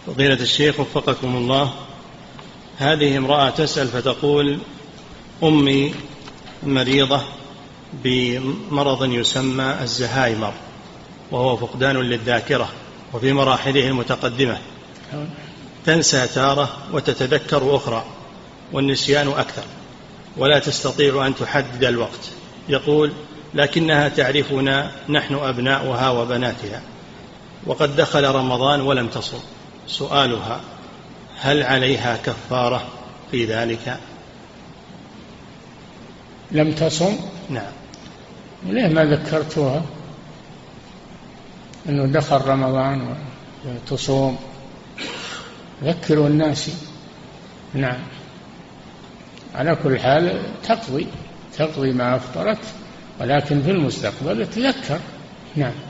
فضيلة الشيخ وفقكم الله، هذه امرأة تسأل فتقول: أمي مريضة بمرض يسمى الزهايمر، وهو فقدان للذاكرة وفي مراحله المتقدمة، تنسى تارة وتتذكر أخرى، والنسيان أكثر، ولا تستطيع أن تحدد الوقت. يقول: لكنها تعرفنا نحن أبناؤها وبناتها، وقد دخل رمضان ولم تصم. سؤالها: هل عليها كفارة في ذلك؟ لم تصم؟ نعم. ليه ما ذكرتها أنه دخل رمضان وتصوم؟ ذكروا الناس. نعم. على كل حال تقضي ما أفطرت، ولكن في المستقبل تذكر. نعم.